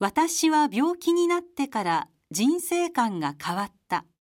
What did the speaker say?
私は病気になってから人生観が変わった。